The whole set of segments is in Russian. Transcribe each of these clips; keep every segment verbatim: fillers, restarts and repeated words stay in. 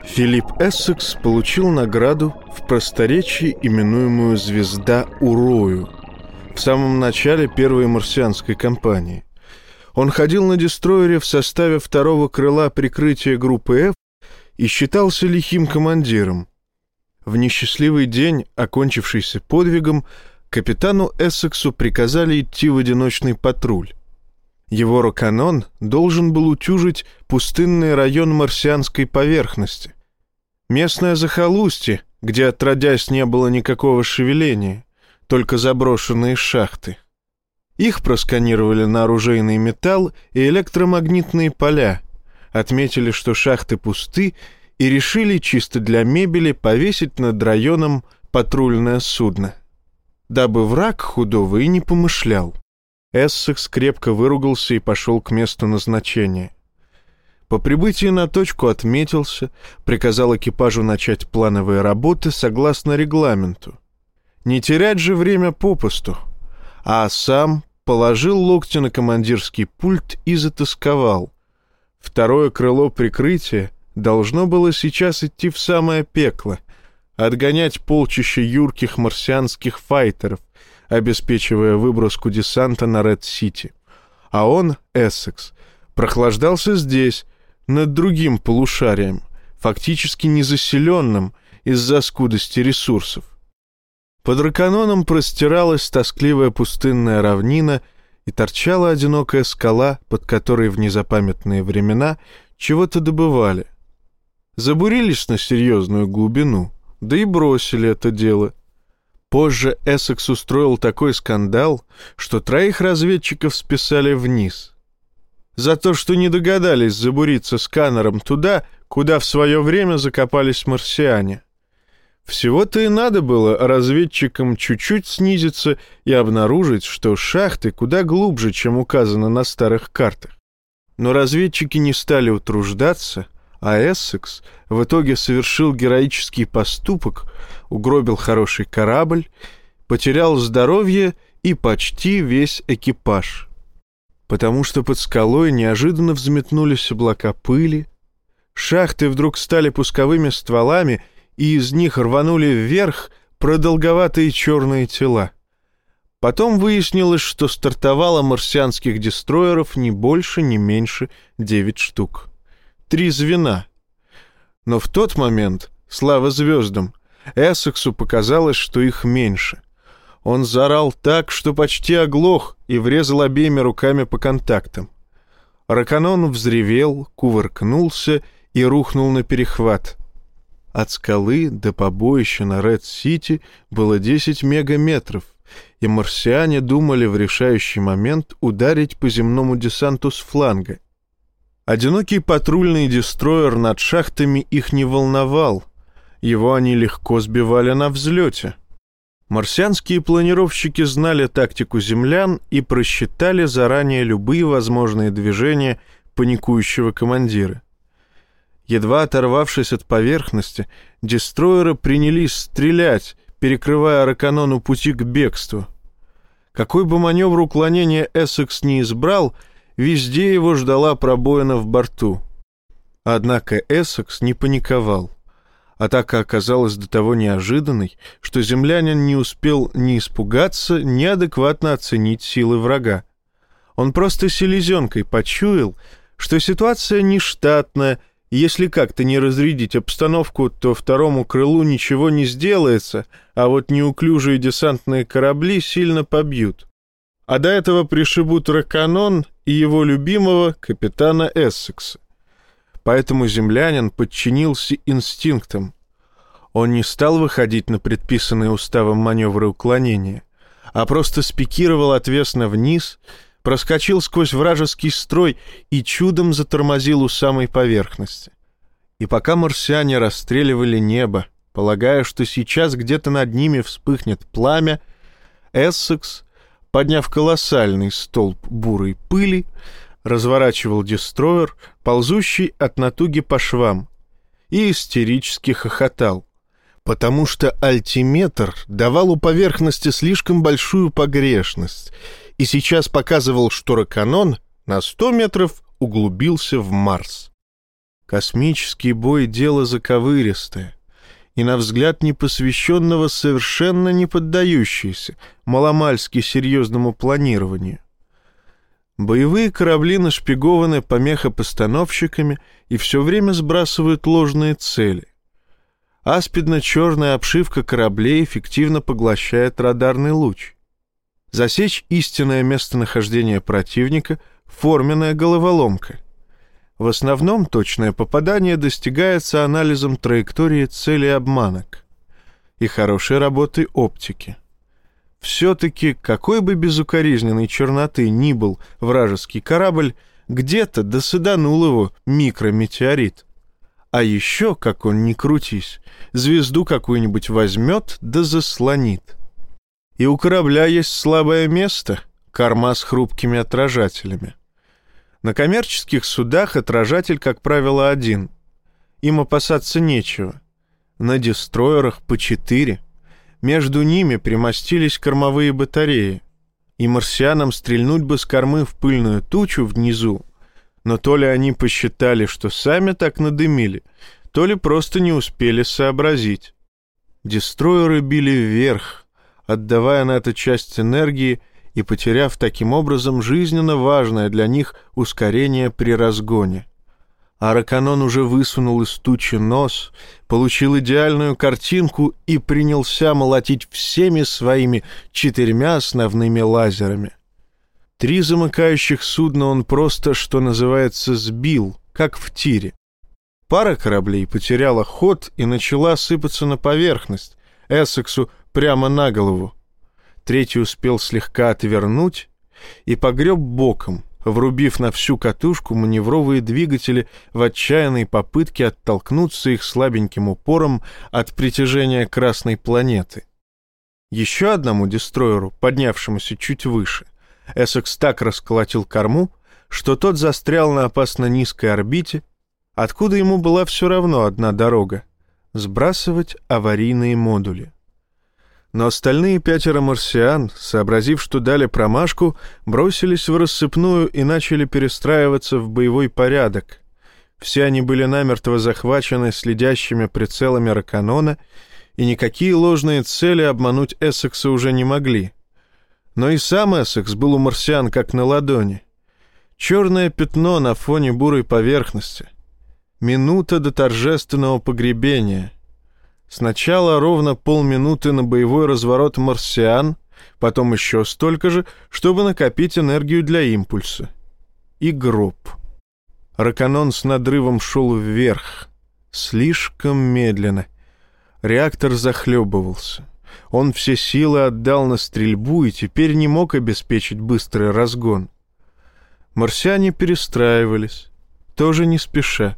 Филипп Эссекс получил награду в просторечии, именуемую «Звезда Урою», в самом начале первой марсианской кампании. Он ходил на дестройере в составе второго крыла прикрытия группы F и считался лихим командиром. В несчастливый день, окончившийся подвигом, капитану Эссексу приказали идти в одиночный патруль. Его роканон должен был утюжить пустынный район марсианской поверхности. Местное захолустье, где отродясь не было никакого шевеления, только заброшенные шахты. Их просканировали на оружейный металл и электромагнитные поля, отметили, что шахты пусты, и решили чисто для мебели повесить над районом патрульное судно, дабы враг худого и не помышлял. Эссекс крепко выругался и пошел к месту назначения. По прибытии на точку отметился, приказал экипажу начать плановые работы согласно регламенту. Не терять же время попусту, а сам положил локти на командирский пульт и затасковал. Второе крыло прикрытия должно было сейчас идти в самое пекло, отгонять полчища юрких марсианских файтеров, обеспечивая выброску десанта на Ред-Сити. А он, Эссекс, прохлаждался здесь, над другим полушарием, фактически незаселенным из-за скудости ресурсов. Под роканоном простиралась тоскливая пустынная равнина и торчала одинокая скала, под которой в незапамятные времена чего-то добывали. Забурились на серьезную глубину, да и бросили это дело. Позже Эссекс устроил такой скандал, что троих разведчиков списали вниз. За то, что не догадались забуриться сканером туда, куда в свое время закопались марсиане. Всего-то и надо было разведчикам чуть-чуть снизиться и обнаружить, что шахты куда глубже, чем указано на старых картах. Но разведчики не стали утруждаться, а Эссекс в итоге совершил героический поступок, угробил хороший корабль, потерял здоровье и почти весь экипаж. Потому что под скалой неожиданно взметнулись облака пыли, шахты вдруг стали пусковыми стволами, и из них рванули вверх продолговатые черные тела. Потом выяснилось, что стартовало марсианских дестройеров не больше, не меньше девять штук. Три звена. Но в тот момент, слава звездам, Эссексу показалось, что их меньше. Он заорал так, что почти оглох, и врезал обеими руками по контактам. Роканон взревел, кувыркнулся и рухнул на перехват. От скалы до побоища на Ред-Сити было десять мегаметров, и марсиане думали в решающий момент ударить по земному десанту с фланга. Одинокий патрульный дестройер над шахтами их не волновал, его они легко сбивали на взлете. Марсианские планировщики знали тактику землян и просчитали заранее любые возможные движения паникующего командира. Едва оторвавшись от поверхности, дестройеры принялись стрелять, перекрывая роканону пути к бегству. Какой бы маневр уклонения Эссекс не избрал, везде его ждала пробоина в борту. Однако Эссекс не паниковал. Атака оказалась до того неожиданной, что землянин не успел ни испугаться, ни адекватно оценить силы врага. Он просто селезенкой почуял, что ситуация нештатная, и если как-то не разрядить обстановку, то второму крылу ничего не сделается, а вот неуклюжие десантные корабли сильно побьют. А до этого пришибут роканон и его любимого капитана Эссекса. Поэтому землянин подчинился инстинктам. Он не стал выходить на предписанные уставом маневры уклонения, а просто спикировал отвесно вниз, проскочил сквозь вражеский строй и чудом затормозил у самой поверхности. И пока марсиане расстреливали небо, полагая, что сейчас где-то над ними вспыхнет пламя, Эссекс, подняв колоссальный столб бурой пыли, разворачивал дестройер, ползущий от натуги по швам, и истерически хохотал, потому что альтиметр давал у поверхности слишком большую погрешность, и сейчас показывал, что роканон на сто метров углубился в Марс. Космический бой — дело заковыристое, и, на взгляд непосвященного, совершенно не поддающееся маломальски серьезному планированию. Боевые корабли нашпигованы помехопостановщиками и все время сбрасывают ложные цели. Аспидно-черная обшивка кораблей эффективно поглощает радарный луч. Засечь истинное местонахождение противника — форменная головоломка. В основном точное попадание достигается анализом траектории цели обманок и хорошей работой оптики. Все-таки, какой бы безукоризненной черноты ни был вражеский корабль, где-то досаданул его микрометеорит. А еще, как он ни крутись, звезду какую-нибудь возьмет да заслонит. И у корабля есть слабое место — корма с хрупкими отражателями. На коммерческих судах отражатель, как правило, один. Им опасаться нечего. На дестройерах по четыре. Между ними примостились кормовые батареи. И марсианам стрельнуть бы с кормы в пыльную тучу внизу, но то ли они посчитали, что сами так надымили, то ли просто не успели сообразить. Дестройеры били вверх, отдавая на это часть энергии и потеряв таким образом жизненно важное для них ускорение при разгоне. А Раканон уже высунул из тучи нос, получил идеальную картинку и принялся молотить всеми своими четырьмя основными лазерами. Три замыкающих судна он просто, что называется, сбил, как в тире. Пара кораблей потеряла ход и начала сыпаться на поверхность, Эссексу прямо на голову. Третий успел слегка отвернуть и погреб боком, врубив на всю катушку маневровые двигатели в отчаянной попытке оттолкнуться их слабеньким упором от притяжения Красной планеты. Еще одному дестройеру, поднявшемуся чуть выше, Эссекс так расколотил корму, что тот застрял на опасно низкой орбите, откуда ему была все равно одна дорога — сбрасывать аварийные модули. Но остальные пятеро марсиан, сообразив, что дали промашку, бросились в рассыпную и начали перестраиваться в боевой порядок. Все они были намертво захвачены следящими прицелами Раканона, и никакие ложные цели обмануть Эссекса уже не могли. Но и сам Эссекс был у марсиан как на ладони. Черное пятно на фоне бурой поверхности. Минута до торжественного погребения. Сначала ровно полминуты на боевой разворот марсиан, потом еще столько же, чтобы накопить энергию для импульса. И гроб. Раканон с надрывом шел вверх. Слишком медленно. Реактор захлебывался. Он все силы отдал на стрельбу и теперь не мог обеспечить быстрый разгон. Марсиане перестраивались, тоже не спеша.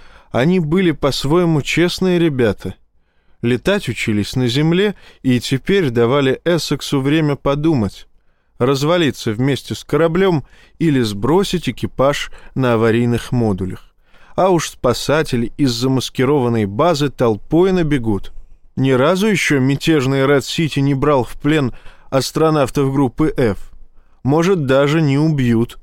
Они были по-своему честные ребята. Летать учились на земле и теперь давали Эссексу время подумать, развалиться вместе с кораблем или сбросить экипаж на аварийных модулях. А уж спасатели из замаскированной базы толпой набегут. Ни разу еще мятежный Ред-Сити не брал в плен астронавтов группы F. Может, даже не убьют.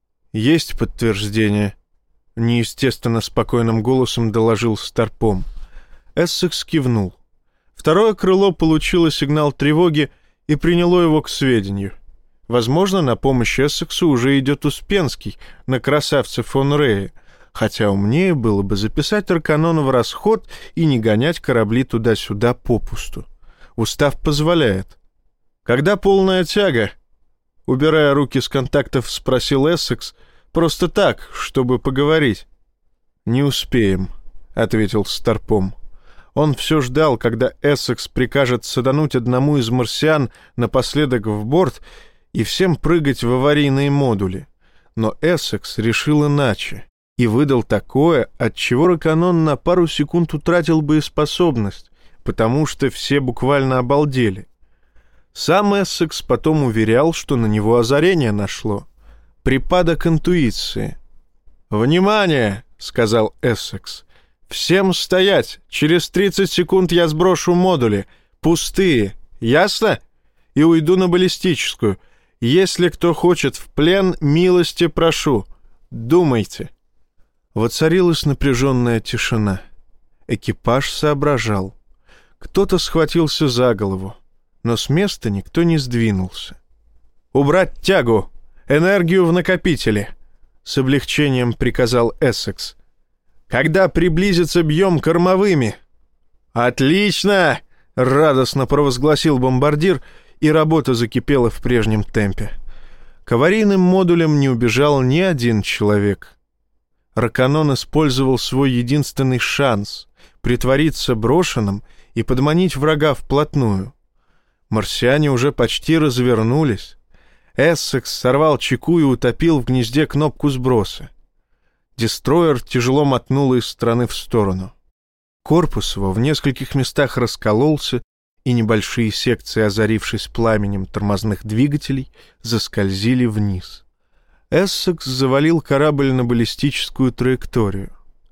Есть подтверждение. Неестественно спокойным голосом доложил Старпом. Эссекс кивнул. Второе крыло получило сигнал тревоги и приняло его к сведению. Возможно, на помощь Эссексу уже идет Успенский на красавце фон Рее, хотя умнее было бы записать Раканона в расход и не гонять корабли туда-сюда попусту. Устав позволяет. «Когда полная тяга?» Убирая руки с контактов, спросил Эссекс, просто так, чтобы поговорить. «Не успеем», — ответил Старпом. Он все ждал, когда Эссекс прикажет садануть одному из марсиан напоследок в борт и всем прыгать в аварийные модули. Но Эссекс решил иначе и выдал такое, от чего Раканон на пару секунд утратил боеспособность, потому что все буквально обалдели. Сам Эссекс потом уверял, что на него озарение нашло. Припадок интуиции. «Внимание!» — сказал Эссекс. «Всем стоять! Через тридцать секунд я сброшу модули. Пустые. Ясно? И уйду на баллистическую. Если кто хочет в плен, милости прошу. Думайте». Воцарилась напряженная тишина. Экипаж соображал. Кто-то схватился за голову, но с места никто не сдвинулся. «Убрать тягу! Энергию в накопителе!» — с облегчением приказал Эссекс. «Когда приблизится, бьем кормовыми!» «Отлично!» — радостно провозгласил бомбардир, и работа закипела в прежнем темпе. К аварийным модулям не убежал ни один человек. Раканон использовал свой единственный шанс — притвориться брошенным и подманить врага вплотную. Марсиане уже почти развернулись. Эссекс сорвал чеку и утопил в гнезде кнопку сброса. Дестройер тяжело мотнул из стороны в сторону. Корпус его в нескольких местах раскололся, и небольшие секции, озарившись пламенем тормозных двигателей, заскользили вниз. Эссекс завалил корабль на баллистическую траекторию.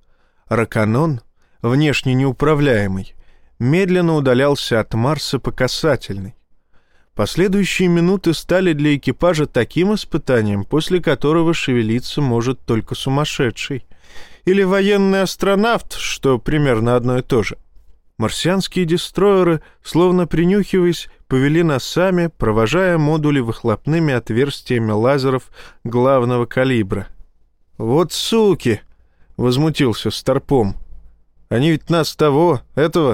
Раканон, внешне неуправляемый, медленно удалялся от Марса по касательной. Последующие минуты стали для экипажа таким испытанием, после которого шевелиться может только сумасшедший. Или военный астронавт, что примерно одно и то же. Марсианские дестройеры, словно принюхиваясь, повели носами, провожая модули выхлопными отверстиями лазеров главного калибра. «Вот суки!» — возмутился Старпом. «Они ведь нас того, этого...»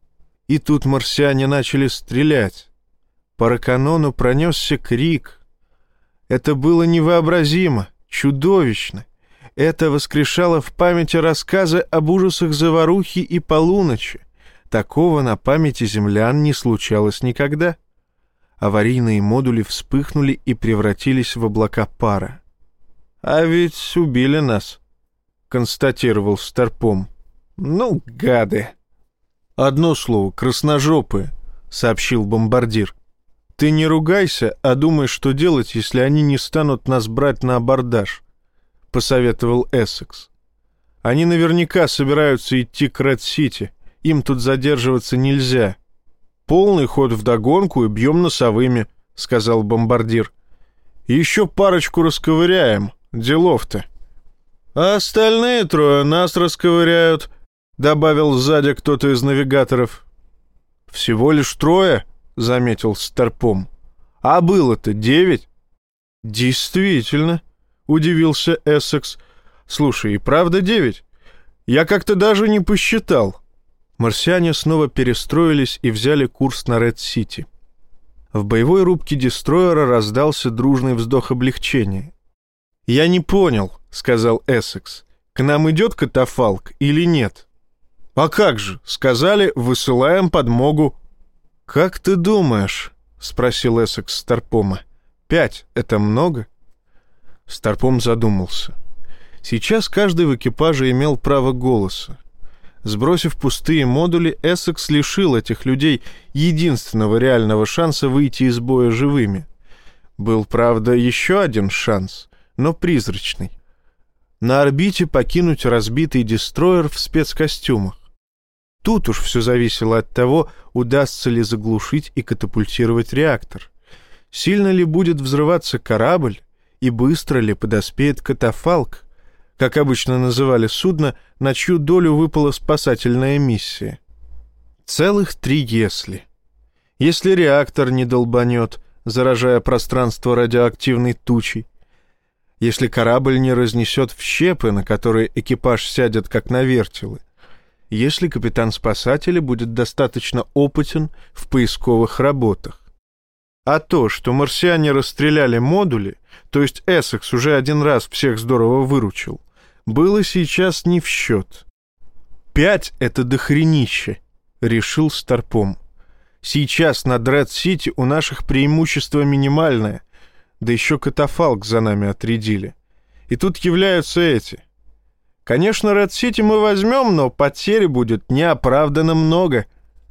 И тут марсиане начали стрелять. По Раканону пронесся крик. Это было невообразимо, чудовищно. Это воскрешало в памяти рассказы об ужасах заварухи и полуночи. Такого на памяти землян не случалось никогда. Аварийные модули вспыхнули и превратились в облака пара. «А ведь убили нас», — констатировал Старпом. «Ну, гады!» «Одно слово, красножопые», — сообщил бомбардир. «Ты не ругайся, а думай, что делать, если они не станут нас брать на абордаж», — посоветовал Эссекс. «Они наверняка собираются идти к Ред-Сити. Им тут задерживаться нельзя». «Полный ход вдогонку и бьем носовыми», — сказал бомбардир. «Еще парочку расковыряем. Делов-то». «А остальные трое нас расковыряют», — добавил сзади кто-то из навигаторов. «Всего лишь трое», — заметил Старпом. «А было-то девять». «Действительно», — удивился Эссекс. «Слушай, и правда девять? Я как-то даже не посчитал». Марсиане снова перестроились и взяли курс на Ред-Сити. В боевой рубке дестройера раздался дружный вздох облегчения. «Я не понял», — сказал Эссекс, — «к нам идет катафалк или нет?» «А как же? Сказали, высылаем подмогу». «Как ты думаешь?» — спросил Эссекс Старпома. «Пять — это много?» Старпом задумался. Сейчас каждый в экипаже имел право голоса. Сбросив пустые модули, Эссекс лишил этих людей единственного реального шанса выйти из боя живыми. Был, правда, еще один шанс, но призрачный. На орбите покинуть разбитый дестройер в спецкостюмах. Тут уж все зависело от того, удастся ли заглушить и катапультировать реактор. Сильно ли будет взрываться корабль и быстро ли подоспеет катафалк, как обычно называли судно, на чью долю выпала спасательная миссия. Целых три «если». Если реактор не долбанет, заражая пространство радиоактивной тучей, если корабль не разнесет в щепы, на которые экипаж сядет как на вертелы, если капитан спасателя будет достаточно опытен в поисковых работах. А то, что марсиане расстреляли модули, то есть Эссекс уже один раз всех здорово выручил, было сейчас не в счет. «Пять — это дохренище», — решил Старпом. «Сейчас на Дред-Сити у наших преимущество минимальное, да еще катафалк за нами отрядили. И тут являются эти. Конечно, Ред-Сити мы возьмем, но потерь будет неоправданно много».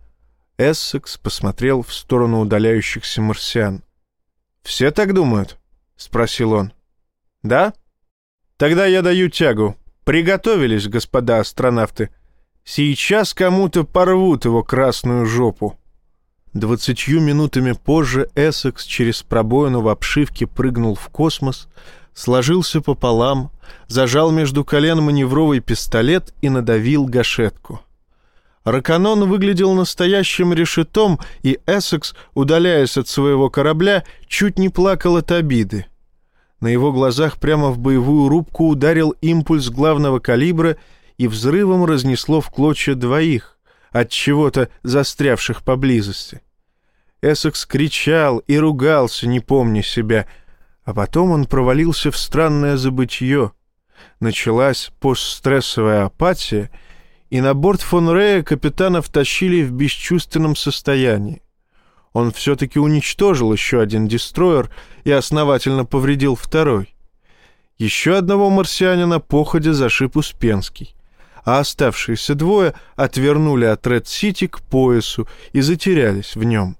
Эссекс посмотрел в сторону удаляющихся марсиан. «Все так думают?» — спросил он. «Да? Тогда я даю тягу. Приготовились, господа астронавты. Сейчас кому-то порвут его красную жопу». Двадцатью минутами позже Эссекс через пробоину в обшивке прыгнул в космос, сложился пополам, зажал между колен маневровый пистолет и надавил гашетку. Раканон выглядел настоящим решетом, и Эссекс, удаляясь от своего корабля, чуть не плакал от обиды. На его глазах прямо в боевую рубку ударил импульс главного калибра, и взрывом разнесло в клочья двоих, от чего-то застрявших поблизости. Эссекс кричал и ругался, не помня себя, а потом он провалился в странное забытье. Началась постстрессовая апатия, и на борт фон Рея капитана втащили в бесчувственном состоянии. Он все-таки уничтожил еще один дестройер и основательно повредил второй. Еще одного марсианина походя зашиб Успенский, а оставшиеся двое отвернули от Ред-Сити к поясу и затерялись в нем.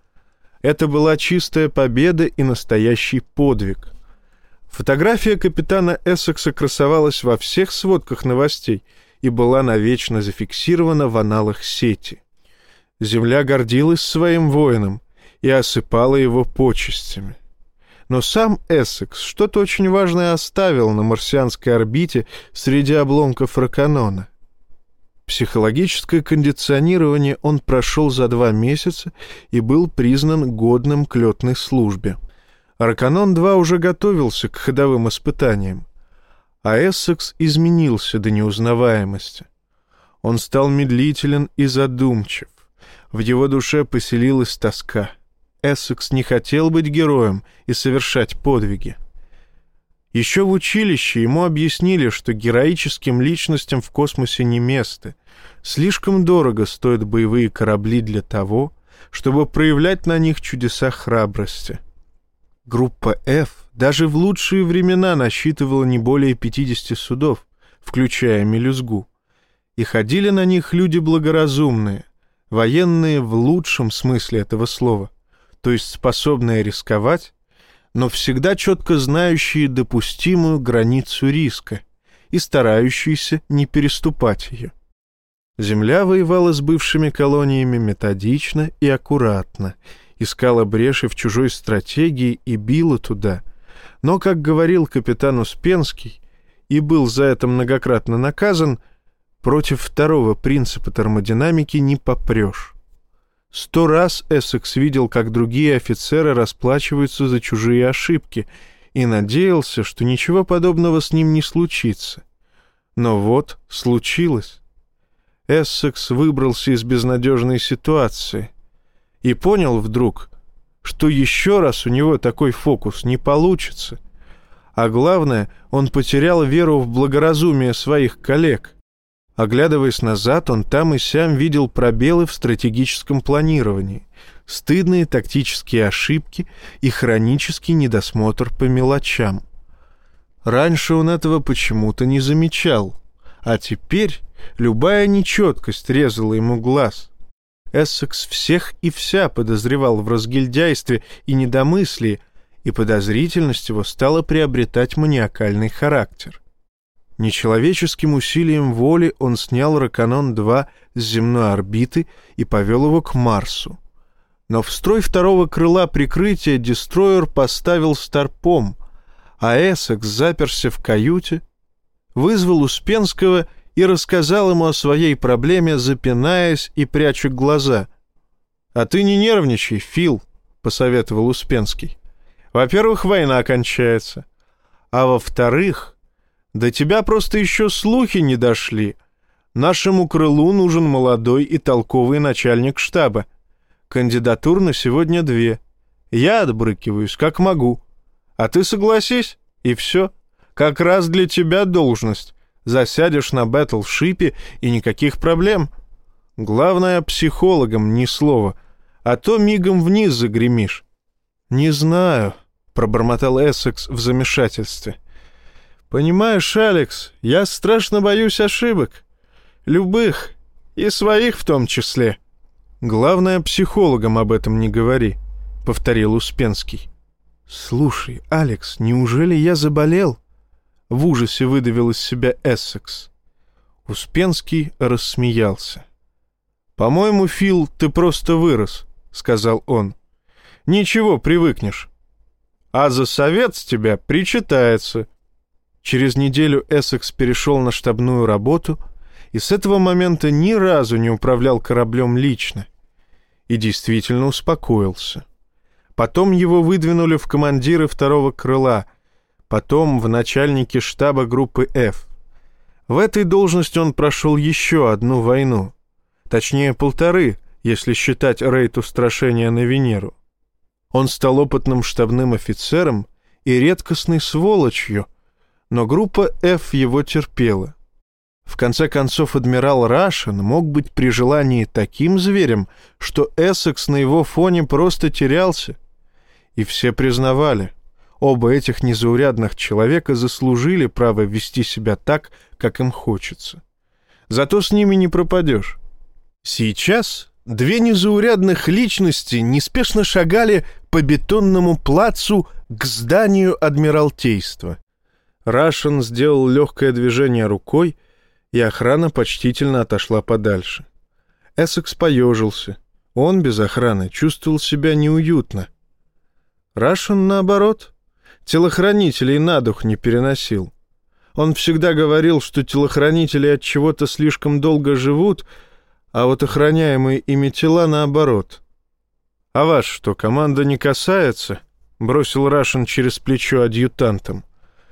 Это была чистая победа и настоящий подвиг. Фотография капитана Эссекса красовалась во всех сводках новостей и была навечно зафиксирована в аналах сети. Земля гордилась своим воином и осыпала его почестями. Но сам Эссекс что-то очень важное оставил на марсианской орбите среди обломков Раканона. Психологическое кондиционирование он прошел за два месяца и был признан годным к летной службе. Раканон-два уже готовился к ходовым испытаниям, а Эссекс изменился до неузнаваемости. Он стал медлителен и задумчив. В его душе поселилась тоска. Эссекс не хотел быть героем и совершать подвиги. Еще в училище ему объяснили, что героическим личностям в космосе не место. Слишком дорого стоят боевые корабли для того, чтобы проявлять на них чудеса храбрости. Группа F даже в лучшие времена насчитывала не более пятидесяти судов, включая мелюзгу. И ходили на них люди благоразумные, военные в лучшем смысле этого слова, то есть способные рисковать, но всегда четко знающие допустимую границу риска и старающиеся не переступать ее. Земля воевала с бывшими колониями методично и аккуратно, искала бреши в чужой стратегии и била туда. Но, как говорил капитан Успенский, и был за это многократно наказан, против второго принципа термодинамики не попрешь. Сто раз Эссекс видел, как другие офицеры расплачиваются за чужие ошибки, и надеялся, что ничего подобного с ним не случится. Но вот случилось. Эссекс выбрался из безнадежной ситуации и понял вдруг, что еще раз у него такой фокус не получится. А главное, он потерял веру в благоразумие своих коллег. Оглядываясь назад, он там и сям видел пробелы в стратегическом планировании, стыдные тактические ошибки и хронический недосмотр по мелочам. Раньше он этого почему-то не замечал, а теперь любая нечеткость резала ему глаз. Эссекс всех и вся подозревал в разгильдяйстве и недомыслии, и подозрительность его стала приобретать маниакальный характер. Нечеловеческим усилием воли он снял Раканон-два с земной орбиты и повел его к Марсу. Но в строй второго крыла прикрытия дестройер поставил старпом, а Эссекс заперся в каюте, вызвал Успенского и рассказал ему о своей проблеме, запинаясь и пряча глаза. «А ты не нервничай, Фил», — посоветовал Успенский. «Во-первых, война кончается, а во-вторых, до тебя просто еще слухи не дошли. Нашему крылу нужен молодой и толковый начальник штаба. Кандидатур на сегодня две. Я отбрыкиваюсь, как могу. А ты согласись, и все. Как раз для тебя должность. Засядешь на бэтлшипе, и никаких проблем. Главное, психологам ни слова, а то мигом вниз загремишь». «Не знаю», — пробормотал Эссекс в замешательстве. «Понимаешь, Алекс, я страшно боюсь ошибок. Любых, и своих в том числе». «Главное, психологам об этом не говори», — повторил Успенский. «Слушай, Алекс, неужели я заболел?» — в ужасе выдавил из себя Эссекс. Успенский рассмеялся. «По-моему, Фил, ты просто вырос», — сказал он. «Ничего, привыкнешь. А за совет с тебя причитается». Через неделю Эссекс перешел на штабную работу и с этого момента ни разу не управлял кораблем лично. И действительно успокоился. Потом его выдвинули в командиры второго крыла, потом в начальники штаба группы F. В этой должности он прошел еще одну войну. Точнее, полторы, если считать рейд устрашения на Венеру. Он стал опытным штабным офицером и редкостной сволочью, но группа F его терпела. В конце концов, адмирал Рашен мог быть при желании таким зверем, что Эссекс на его фоне просто терялся. И все признавали, оба этих незаурядных человека заслужили право вести себя так, как им хочется. Зато с ними не пропадешь. Сейчас две незаурядных личности неспешно шагали по бетонному плацу к зданию Адмиралтейства. Рашен сделал легкое движение рукой, и охрана почтительно отошла подальше. Эссекс поежился. Он без охраны чувствовал себя неуютно. Рашен, наоборот, телохранителей на дух не переносил. Он всегда говорил, что телохранители от чего-то слишком долго живут, а вот охраняемые ими тела наоборот. «А вас что, команда не касается?» — бросил Рашен через плечо адъютантам.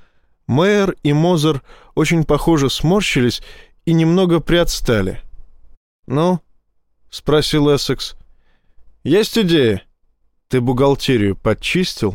Мэйер и Мозер очень похоже сморщились и немного приотстали. «Ну?» — спросил Эссекс. «Есть идея? Ты бухгалтерию подчистил?»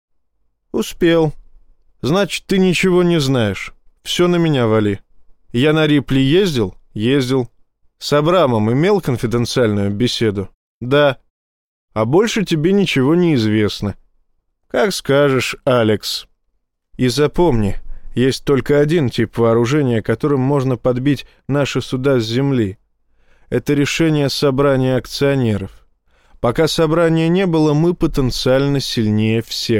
«Успел. Значит, ты ничего не знаешь. Все на меня вали. Я на Рипли ездил? Ездил. С Абрамом имел конфиденциальную беседу? Да. А больше тебе ничего не известно. Как скажешь, Алекс. И запомни, есть только один тип вооружения, которым можно подбить наши суда с земли. Это решение собрания акционеров. Пока собрания не было, мы потенциально сильнее всех».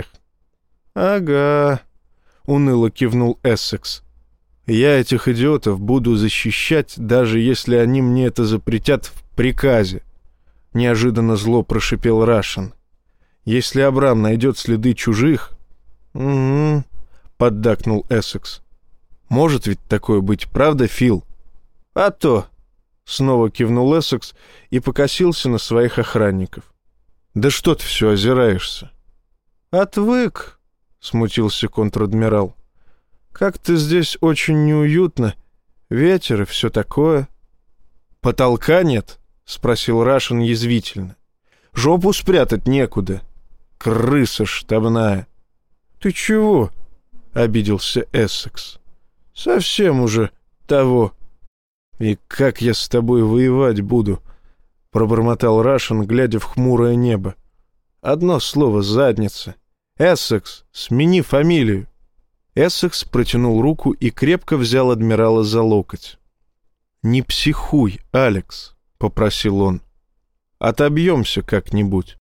«Ага», — уныло кивнул Эссекс. «Я этих идиотов буду защищать, даже если они мне это запретят в приказе», — неожиданно зло прошипел Рашен. «Если Абрам найдет следы чужих...» «Угу», — поддакнул Эссекс. «Может ведь такое быть, правда, Фил?» «А то», — снова кивнул Эссекс и покосился на своих охранников. «Да что ты все озираешься?» «Отвык», — смутился контр-адмирал. «Как-то здесь очень неуютно. Ветер и все такое». «Потолка нет?» — спросил Рашен язвительно. «Жопу спрятать некуда. Крыса штабная». «Ты чего?» — обиделся Эссекс. «Совсем уже того». «И как я с тобой воевать буду?» — пробормотал Рашен, глядя в хмурое небо. «Одно слово — задница. Эссекс, смени фамилию». Эссекс протянул руку и крепко взял адмирала за локоть. «Не психуй, Алекс», — попросил он. «Отобьемся как-нибудь».